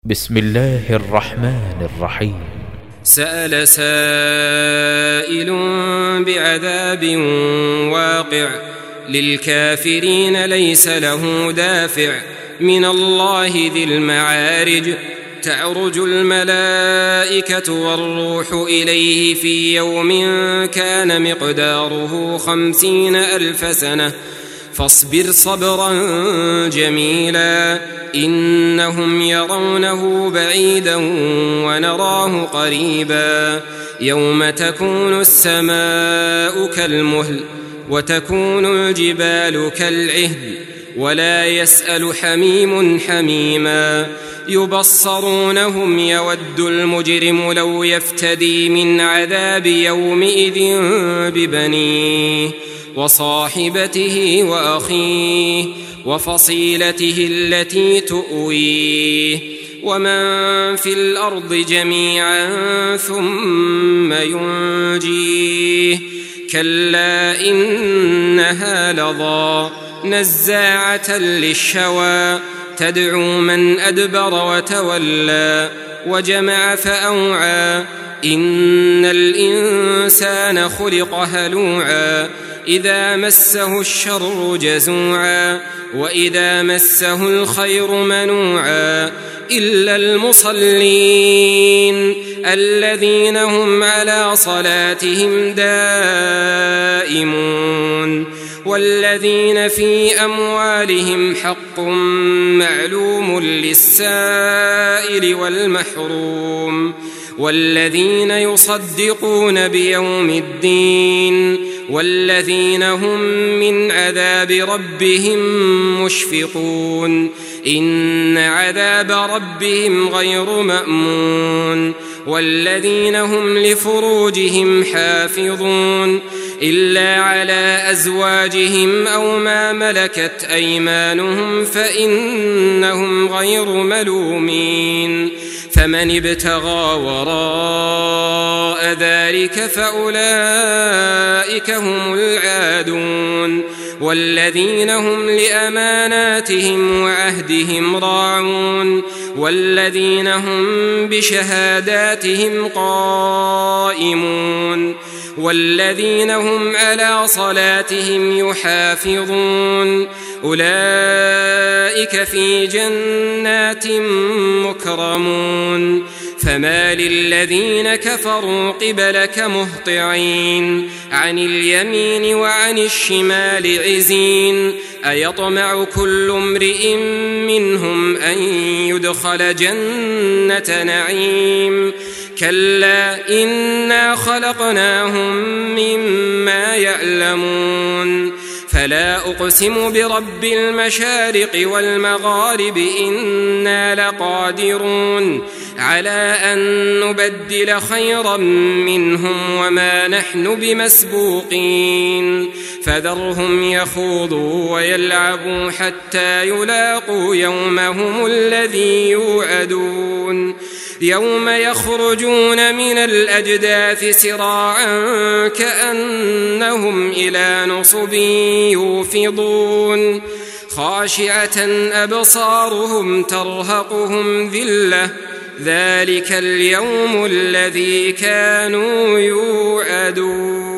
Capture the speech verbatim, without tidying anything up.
بسم الله الرحمن الرحيم. سأل سائل بعذاب واقع للكافرين ليس له دافع من الله ذي المعارج تعرج الملائكة والروح إليه في يوم كان مقداره خمسين ألف سنة فاصبر صبرا جميلا إنهم يرونه بعيدا ونراه قريبا يوم تكون السماء كالمهل وتكون الجبال كالعهن ولا يسأل حميم حميما يبصرونهم يود المجرم لو يفتدي من عذاب يومئذ ببنيه وصاحبته وأخيه وفصيلته التي تؤويه ومن في الأرض جميعا ثم ينجيه كلا إنها لظى نزاعة للشوى تدعو من أدبر وتولى وجمع فأوعى إن الإنسان خلق هلوعا إذا مسه الشر جزوعا وإذا مسه الخير منوعا إلا المصلين الذين هم على صلاتهم دائمون والذين في أموالهم حق معلوم للسائل والمحروم والذين يصدقون بيوم الدين والذين هم من عذاب ربهم مشفقون إن عذاب ربهم غير مأمون والذين هم لفروجهم حافظون إلا على أزواجهم أو ما ملكت أيمانهم فإنهم غير ملومين فمن ابتغى وراء ذلك فأولئك هم العادون والذين هم لأماناتهم وعهدهم راعون والذين هم بشهاداتهم قائمون والذين هم على صلاتهم يحافظون أولئك في جنات مكرمون فما للذين كفروا قبلك مهطعين عن اليمين وعن الشمال عزين أيطمع كل امرئ منهم أن يدخل جنة نعيم كلا إنا خلقناهم مما يعلمون فلا أقسم برب المشارق والمغارب إنا لقادرون على أن نبدل خيرا منهم وما نحن بمسبوقين فذرهم يخوضوا ويلعبوا حتى يلاقوا يومهم الذي يوعدون يوم يخرجون من الأجداث سراعا كأنهم إلى نصب يوفضون خاشعة أبصارهم ترهقهم ذلة ذلك اليوم الذي كانوا يوعدون.